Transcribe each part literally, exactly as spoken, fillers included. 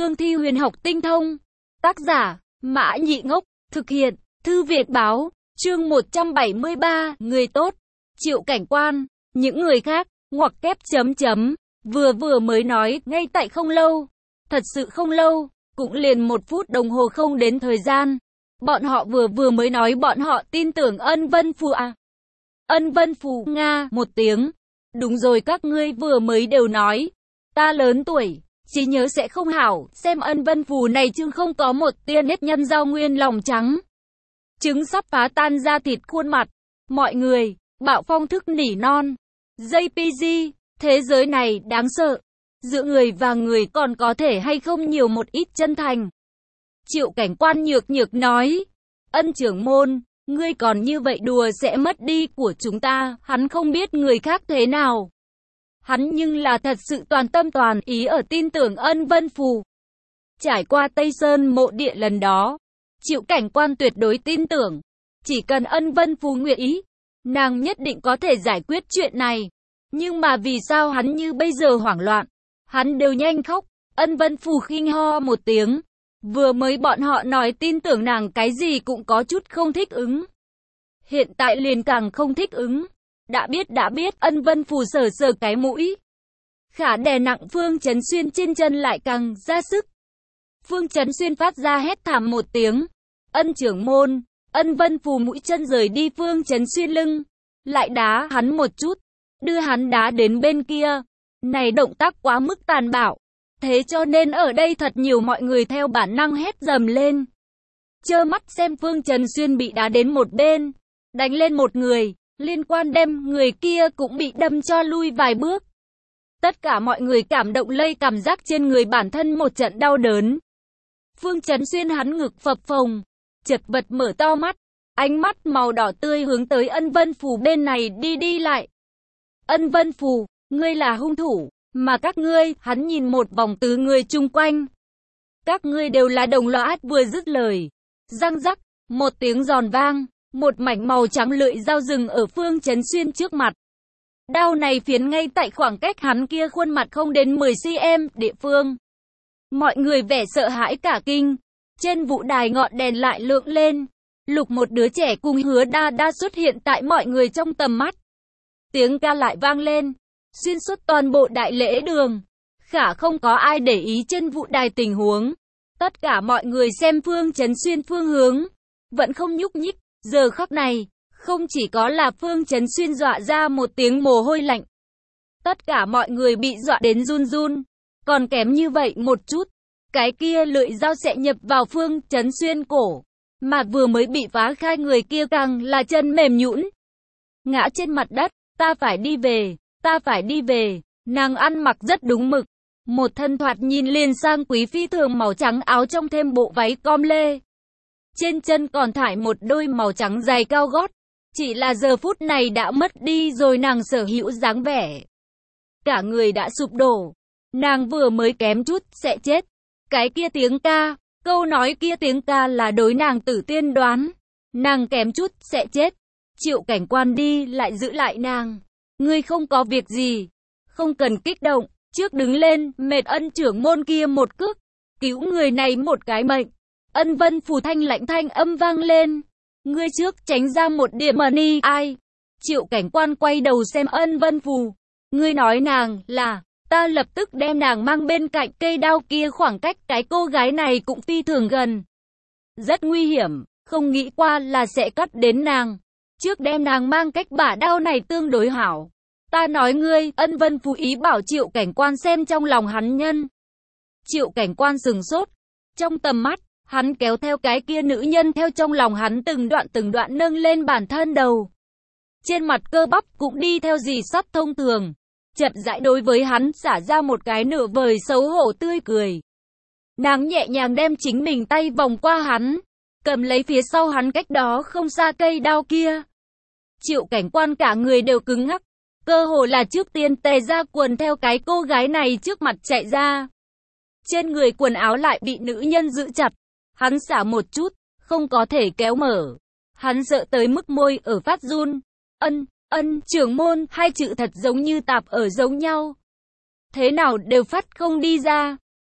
Cương thi huyền học tinh thông. Tác giả, Mã Nhị Ngốc, thực hiện, Thư Việt Báo, chương một trăm bảy mươi ba, người tốt, Triệu Cảnh Quan, những người khác, ngoặc kép chấm chấm, vừa vừa mới nói, ngay tại không lâu, thật sự không lâu, cũng liền một phút đồng hồ không đến thời gian. Bọn họ vừa vừa mới nói bọn họ tin tưởng Ân Vân Phù à. Ân Vân Phù, Nga, một tiếng. Đúng rồi, các ngươi vừa mới đều nói. Ta lớn tuổi, trí nhớ sẽ không hảo, xem Ân Vân Phù này chứ không có một tia nếp nhăn rau nguyên lòng trắng. Trứng sắp phá tan ra thịt khuôn mặt. Mọi người, Bạo Phong thức nỉ non. gi pê giê, thế giới này đáng sợ. Giữa người và người còn có thể hay không nhiều một ít chân thành. Triệu Cảnh Quan nhược nhược nói. Ân trưởng môn, ngươi còn như vậy đùa sẽ mất đi của chúng ta. Hắn không biết người khác thế nào. Hắn nhưng là thật sự toàn tâm toàn ý ở tin tưởng Ân Vân Phù. Trải qua Tây Sơn mộ địa lần đó, Triệu Cảnh Quan tuyệt đối tin tưởng. Chỉ cần Ân Vân Phù nguyện ý, nàng nhất định có thể giải quyết chuyện này. Nhưng mà vì sao hắn như bây giờ hoảng loạn? Hắn đều nhanh khóc. Ân Vân Phù khinh ho một tiếng. Vừa mới bọn họ nói tin tưởng nàng cái gì cũng có chút không thích ứng. Hiện tại liền càng không thích ứng. Đã biết đã biết, Ân Vân Phù sờ sờ cái mũi. Khả đè nặng Phương Chấn Xuyên trên chân lại càng ra sức. Phương Chấn Xuyên phát ra hét thảm một tiếng. Ân trưởng môn, Ân Vân Phù mũi chân rời đi Phương Chấn Xuyên lưng. Lại đá hắn một chút. Đưa hắn đá đến bên kia. Này động tác quá mức tàn bạo. Thế cho nên ở đây thật nhiều mọi người theo bản năng hét dầm lên. Trơ mắt xem Phương Trần Xuyên bị đá đến một bên. Đánh lên một người. Liên quan đem người kia cũng bị đâm cho lui vài bước. Tất cả mọi người cảm động lây cảm giác trên người bản thân một trận đau đớn. Phương Trấn Xuyên hắn ngực phập phồng. Chật vật mở to mắt. Ánh mắt màu đỏ tươi hướng tới Ân Vân Phù bên này đi đi lại. Ân Vân Phù, ngươi là hung thủ. Mà các ngươi, hắn nhìn một vòng tứ người chung quanh. Các ngươi đều là đồng lõa. Vừa dứt lời. Răng rắc, một tiếng giòn vang. Một mảnh màu trắng lưỡi dao rừng ở Phương Chấn Xuyên trước mặt. Đao này phiến ngay tại khoảng cách hắn kia khuôn mặt không đến mười xăng-ti-mét địa phương. Mọi người vẻ sợ hãi cả kinh. Trên vũ đài ngọn đèn lại lượng lên. Lục một đứa trẻ cùng Hứa Đa Đa xuất hiện tại mọi người trong tầm mắt. Tiếng ca lại vang lên. Xuyên suốt toàn bộ đại lễ đường. Khả không có ai để ý trên vũ đài tình huống. Tất cả mọi người xem Phương Chấn Xuyên phương hướng. Vẫn không nhúc nhích. Giờ khắc này, không chỉ có là Phương Chấn Xuyên dọa ra một tiếng mồ hôi lạnh. Tất cả mọi người bị dọa đến run run. Còn kém như vậy một chút. Cái kia lưỡi dao sẽ nhập vào Phương Chấn Xuyên cổ. Mà vừa mới bị phá khai người kia càng là chân mềm nhũn. Ngã trên mặt đất. Ta phải đi về. Ta phải đi về. Nàng ăn mặc rất đúng mực. Một thân thoạt nhìn liền sang quý phi thường màu trắng áo trong thêm bộ váy com lê. Trên chân còn thải một đôi màu trắng giày cao gót. Chỉ là giờ phút này đã mất đi rồi nàng sở hữu dáng vẻ. Cả người đã sụp đổ. Nàng vừa mới kém chút sẽ chết. Cái kia tiếng ca, câu nói kia tiếng ca là đối nàng tử tiên đoán. Nàng kém chút sẽ chết. Triệu Cảnh Quan đi lại giữ lại nàng. Ngươi không có việc gì. Không cần kích động. Trước đứng lên, mệt Ân trưởng môn kia một cước. Cứu người này một cái mệnh. Ân Vân Phù thanh lạnh thanh âm vang lên. Ngươi trước tránh ra một điểm mà ni ai. Triệu Cảnh Quan quay đầu xem Ân Vân Phù. Ngươi nói nàng là. Ta lập tức đem nàng mang bên cạnh cây đao kia, khoảng cách cái cô gái này cũng phi thường gần. Rất nguy hiểm. Không nghĩ qua là sẽ cắt đến nàng. Trước đem nàng mang cách bả đao này tương đối hảo. Ta nói ngươi. Ân Vân Phù ý bảo Triệu Cảnh Quan xem trong lòng hắn nhân. Triệu Cảnh Quan sừng sốt. Trong tầm mắt, hắn kéo theo cái kia nữ nhân theo trong lòng hắn từng đoạn từng đoạn nâng lên bản thân đầu. Trên mặt cơ bắp cũng đi theo dì sắt thông thường. Chậm rãi đối với hắn xả ra một cái nửa vời xấu hổ tươi cười. Nàng nhẹ nhàng đem chính mình tay vòng qua hắn. Cầm lấy phía sau hắn cách đó không xa cây đao kia. Triệu Cảnh Quan cả người đều cứng ngắc. Cơ hồ là trước tiên tè ra quần theo cái cô gái này trước mặt chạy ra. Trên người quần áo lại bị nữ nhân giữ chặt. Hắn xả một chút, không có thể kéo mở. Hắn sợ tới mức môi ở phát run. Ân, ân, trưởng môn, hai chữ thật giống như tạp ở giống nhau. Thế nào đều phát không đi ra.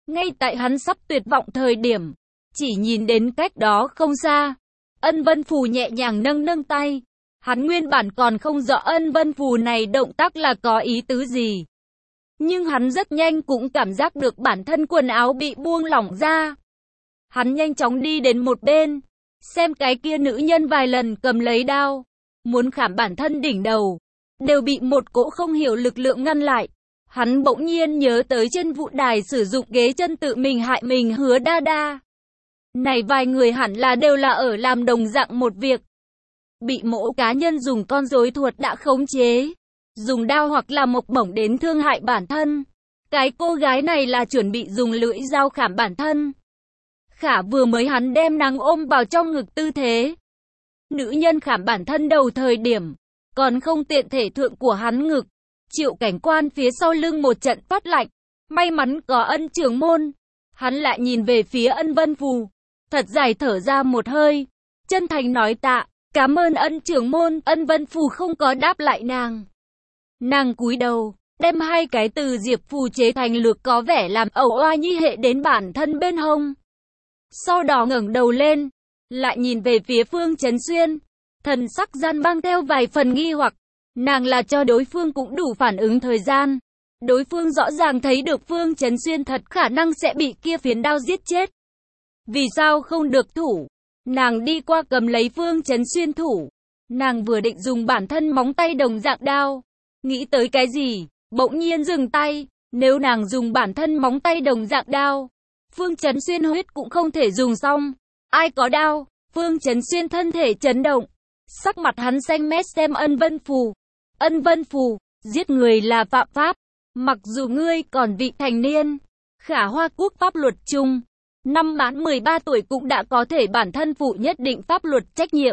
Ngay tại hắn sắp tuyệt vọng thời điểm, chỉ nhìn đến cách đó không xa, Ân Vân Phù nhẹ nhàng nâng nâng tay. Hắn nguyên bản còn không rõ Ân Vân Phù này động tác là có ý tứ gì. Nhưng hắn rất nhanh cũng cảm giác được bản thân quần áo bị buông lỏng ra. Hắn nhanh chóng đi đến một bên, xem cái kia nữ nhân vài lần cầm lấy đao, muốn khảm bản thân đỉnh đầu, đều bị một cỗ không hiểu lực lượng ngăn lại. Hắn bỗng nhiên nhớ tới trên vũ đài sử dụng ghế chân tự mình hại mình Hứa Đa Đa. Này vài người hẳn là đều là ở làm đồng dạng một việc. Bị mỗi cá nhân dùng con rối thuật đã khống chế, dùng đao hoặc là mộc bổng đến thương hại bản thân. Cái cô gái này là chuẩn bị dùng lưỡi dao khảm bản thân. Khả vừa mới hắn đem nàng ôm vào trong ngực tư thế. Nữ nhân khảm bản thân đầu thời điểm, còn không tiện thể thượng của hắn ngực. Triệu Cảnh Quan phía sau lưng một trận phát lạnh. May mắn có Ân trưởng môn. Hắn lại nhìn về phía Ân Vân Phù, thật dài thở ra một hơi, chân thành nói tạ, cảm ơn Ân trưởng môn. Ân Vân Phù không có đáp lại nàng. Nàng cúi đầu, đem hai cái từ diệp phù chế thành lược có vẻ làm ẩu oa nhi hệ đến bản thân bên hông. Sau đó ngẩng đầu lên, lại nhìn về phía Phương Chấn Xuyên, thần sắc gian mang theo vài phần nghi hoặc. Nàng là cho đối phương cũng đủ phản ứng thời gian. Đối phương rõ ràng thấy được Phương Chấn Xuyên thật khả năng sẽ bị kia phiến đao giết chết. Vì sao không được thủ? Nàng đi qua cầm lấy Phương Chấn Xuyên thủ. Nàng vừa định dùng bản thân móng tay đồng dạng đao. Nghĩ tới cái gì? Bỗng nhiên dừng tay. Nếu nàng dùng bản thân móng tay đồng dạng đao, Phương Chấn Xuyên huyết cũng không thể dùng xong. Ai có đao? Phương Chấn Xuyên thân thể chấn động. Sắc mặt hắn xanh mét xem Ân Vân Phù. Ân Vân Phù, giết người là phạm pháp. Mặc dù ngươi còn vị thành niên, khả Hoa Quốc pháp luật chung, năm mãn mười ba tuổi cũng đã có thể bản thân phụ nhất định pháp luật trách nhiệm.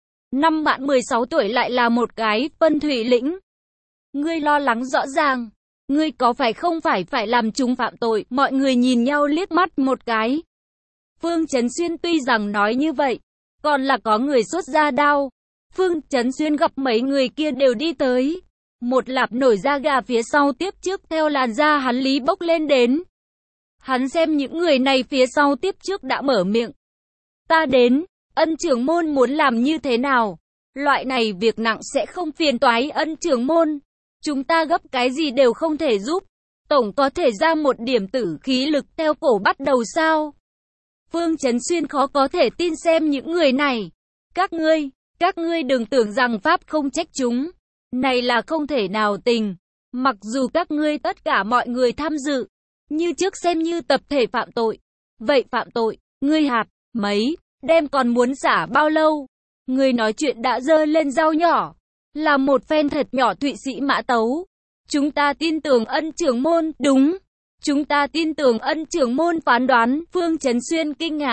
Năm mãn mười sáu tuổi lại là một cái phân thủy lĩnh. Ngươi lo lắng rõ ràng, ngươi có phải không phải phải làm chúng phạm tội? Mọi người nhìn nhau liếc mắt một cái. Phương Chấn Xuyên tuy rằng nói như vậy, còn là có người xuất ra đao. Phương Chấn Xuyên gặp mấy người kia đều đi tới. Một lạp nổi da gà phía sau tiếp trước theo làn da hắn lý bốc lên đến. Hắn xem những người này phía sau tiếp trước đã mở miệng. Ta đến, Ân trưởng môn muốn làm như thế nào? Loại này việc nặng sẽ không phiền toái Ân trưởng môn. Chúng ta gấp cái gì đều không thể giúp. Tổng có thể ra một điểm tử khí lực theo cổ bắt đầu sao? Phương Chấn Xuyên khó có thể tin xem những người này. Các ngươi, các ngươi đừng tưởng rằng pháp không trách chúng. Này là không thể nào tình. Mặc dù các ngươi tất cả mọi người tham dự, như trước xem như tập thể phạm tội. Vậy phạm tội, ngươi hạt, mấy, đem còn muốn xả bao lâu? Ngươi nói chuyện đã dơ lên dao nhỏ. Là một phen thật nhỏ Thụy Sĩ mã tấu. Chúng ta tin tưởng Ân trưởng môn, đúng. Chúng ta tin tưởng Ân trưởng môn phán đoán. Phương Chấn Xuyên kinh ngạc.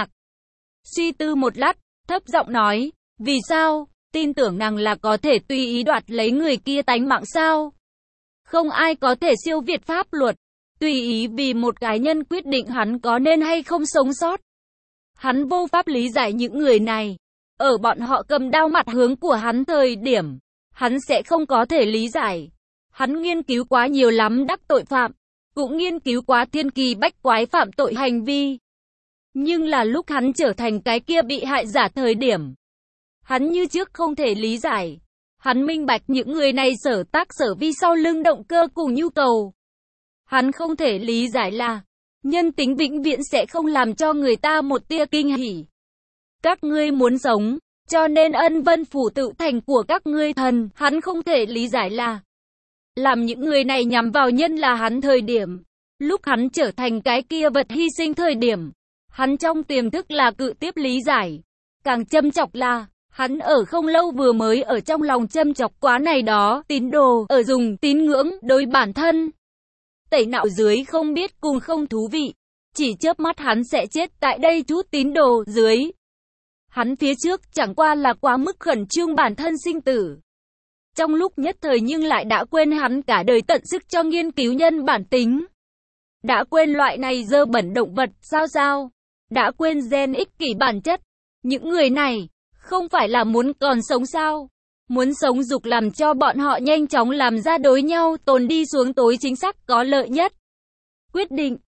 Suy tư một lát, thấp giọng nói, vì sao? Tin tưởng nàng là có thể tùy ý đoạt lấy người kia tánh mạng sao? Không ai có thể siêu việt pháp luật, tùy ý vì một cá nhân quyết định hắn có nên hay không sống sót. Hắn vô pháp lý giải những người này. Ở bọn họ cầm đao mặt hướng của hắn thời điểm, hắn sẽ không có thể lý giải. Hắn nghiên cứu quá nhiều lắm đắc tội phạm, cũng nghiên cứu quá thiên kỳ bách quái phạm tội hành vi. Nhưng là lúc hắn trở thành cái kia bị hại giả thời điểm, hắn như trước không thể lý giải. Hắn minh bạch những người này sở tác sở vi sau lưng động cơ cùng nhu cầu. Hắn không thể lý giải là, nhân tính vĩnh viễn sẽ không làm cho người ta một tia kinh hỉ. Các ngươi muốn sống, cho nên Ân Vân Phủ tự thành của các ngươi thần. Hắn không thể lý giải là, làm những người này nhắm vào nhân là hắn thời điểm. Lúc hắn trở thành cái kia vật hy sinh thời điểm, hắn trong tiềm thức là cự tiếp lý giải. Càng châm chọc là, hắn ở không lâu vừa mới ở trong lòng châm chọc quá này đó, tín đồ, ở dùng tín ngưỡng, đối bản thân. Tẩy não dưới không biết cùng không thú vị. Chỉ chớp mắt hắn sẽ chết tại đây chút tín đồ dưới. Hắn phía trước chẳng qua là quá mức khẩn trương bản thân sinh tử. Trong lúc nhất thời nhưng lại đã quên hắn cả đời tận sức cho nghiên cứu nhân bản tính. Đã quên loại này dơ bẩn động vật, sao sao? Đã quên gen ích kỷ bản chất. Những người này, không phải là muốn còn sống sao? Muốn sống dục làm cho bọn họ nhanh chóng làm ra đối nhau tồn đi xuống tối chính xác có lợi nhất. Quyết định,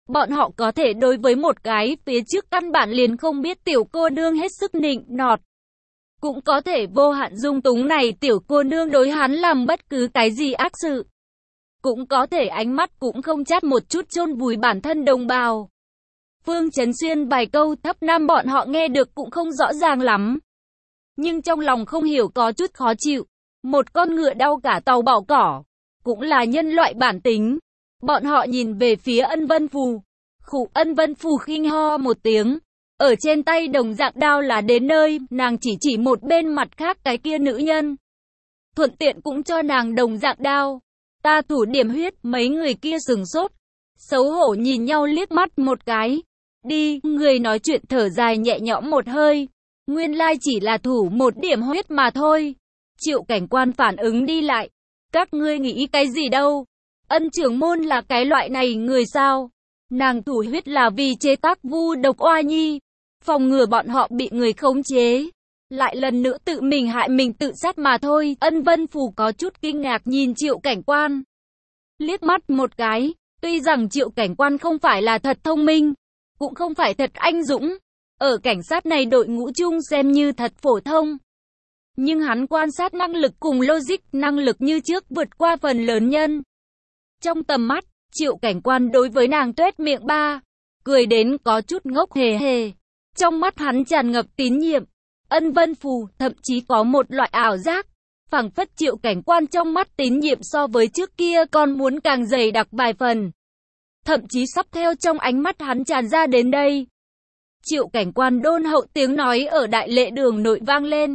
Bọn họ có thể đối với một cái phía trước căn bản liền không biết tiểu cô nương hết sức nịnh nọt. Cũng có thể vô hạn dung túng này tiểu cô nương đối hắn làm bất cứ cái gì ác sự. Cũng có thể ánh mắt cũng không chát một chút chôn vùi bản thân đồng bào. Phương Chấn Xuyên vài câu thấp nam bọn họ nghe được cũng không rõ ràng lắm. Nhưng trong lòng không hiểu có chút khó chịu. Một con ngựa đau cả tàu bỏ cỏ. Cũng là nhân loại bản tính. Bọn họ nhìn về phía Ân Vân Phù. Khụ Ân Vân Phù khinh ho một tiếng. Ở trên tay đồng dạng đao là đến nơi, nàng chỉ chỉ một bên mặt khác cái kia nữ nhân. Thuận tiện cũng cho nàng đồng dạng đao. Ta thủ điểm huyết, mấy người kia sừng sốt. Xấu hổ nhìn nhau liếc mắt một cái. Đi, người nói chuyện thở dài nhẹ nhõm một hơi. Nguyên lai chỉ là thủ một điểm huyết mà thôi. Triệu cảnh quan phản ứng đi lại. Các ngươi nghĩ cái gì đâu? Ân trưởng môn là cái loại này người sao? Nàng thủ huyết là vì chế tác vu độc oa nhi. Phòng ngừa bọn họ bị người khống chế. Lại lần nữa tự mình hại mình tự sát mà thôi. Ân Vân Phù có chút kinh ngạc nhìn Triệu cảnh quan. Liếc mắt một cái. Tuy rằng Triệu cảnh quan không phải là thật thông minh. Cũng không phải thật anh dũng. Ở cảnh sát này đội ngũ chung xem như thật phổ thông. Nhưng hắn quan sát năng lực cùng logic năng lực như trước vượt qua phần lớn nhân. Trong tầm mắt, Triệu cảnh quan đối với nàng tuét miệng ba. Cười đến có chút ngốc hề hề. Trong mắt hắn tràn ngập tín nhiệm. Ân Vân Phù thậm chí có một loại ảo giác. Phảng phất Triệu cảnh quan trong mắt tín nhiệm so với trước kia còn muốn càng dày đặc vài phần. Thậm chí sắp theo trong ánh mắt hắn tràn ra đến đây. Triệu cảnh quan đôn hậu tiếng nói ở đại lễ đường nội vang lên.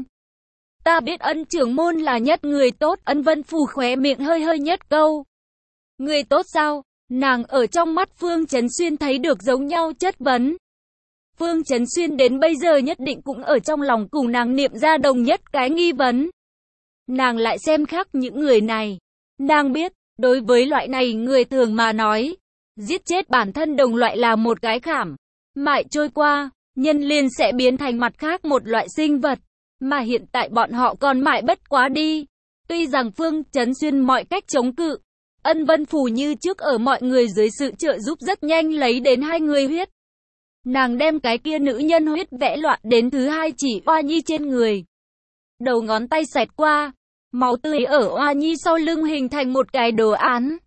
Ta biết Ân trưởng môn là nhất người tốt. Ân Vân Phù khóe miệng hơi hơi nhất câu. Người tốt sao? Nàng ở trong mắt Phương Chấn Xuyên thấy được giống nhau chất vấn. Phương Chấn Xuyên đến bây giờ nhất định cũng ở trong lòng cùng nàng niệm ra đồng nhất cái nghi vấn. Nàng lại xem khác những người này. Nàng biết, đối với loại này người thường mà nói, giết chết bản thân đồng loại là một cái khảm. Mãi trôi qua, nhân liền sẽ biến thành mặt khác một loại sinh vật. Mà hiện tại bọn họ còn mãi bất quá đi. Tuy rằng Phương Chấn Xuyên mọi cách chống cự, Ân Vân Phù như trước ở mọi người dưới sự trợ giúp rất nhanh lấy đến hai người huyết. Nàng đem cái kia nữ nhân huyết vẽ loạn đến thứ hai chỉ oa nhi trên người. Đầu ngón tay xẹt qua, máu tươi ở oa nhi sau lưng hình thành một cái đồ án.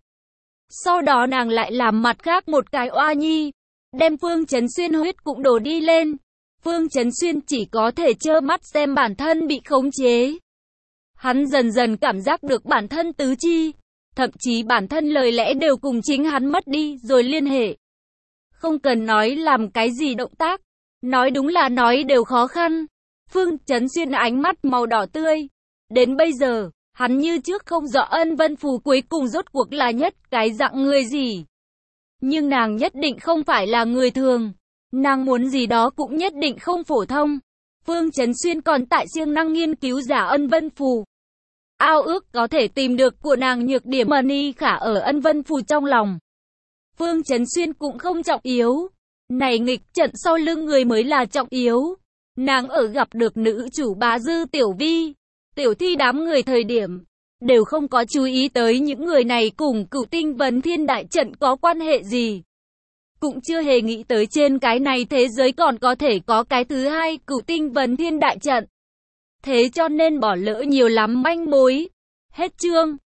Sau đó nàng lại làm mặt khác một cái oa nhi, đem Phương Chấn Xuyên huyết cũng đổ đi lên. Phương Chấn Xuyên chỉ có thể trơ mắt xem bản thân bị khống chế. Hắn dần dần cảm giác được bản thân tứ chi, thậm chí bản thân lời lẽ đều cùng chính hắn mất đi rồi liên hệ. Không cần nói làm cái gì động tác, nói đúng là nói đều khó khăn. Phương Chấn Xuyên ánh mắt màu đỏ tươi. Đến bây giờ, hắn như trước không rõ Ân Vân Phù cuối cùng rốt cuộc là nhất cái dạng người gì. Nhưng nàng nhất định không phải là người thường. Nàng muốn gì đó cũng nhất định không phổ thông. Phương Chấn Xuyên còn tại siêng năng nghiên cứu giả Ân Vân Phù. Ao ước có thể tìm được của nàng nhược điểm mà Ni Khả ở Ân Vân Phù trong lòng. Phương Chấn Xuyên cũng không trọng yếu. Này nghịch trận sau lưng người mới là trọng yếu. Nàng ở gặp được nữ chủ Bá Dư Tiểu Vi, Tiểu Thi đám người thời điểm, đều không có chú ý tới những người này cùng Cửu Tinh Vấn Thiên Đại Trận có quan hệ gì. Cũng chưa hề nghĩ tới trên cái này thế giới còn có thể có cái thứ hai Cửu Tinh Vấn Thiên Đại Trận. Thế cho nên bỏ lỡ nhiều lắm manh mối. Hết chương.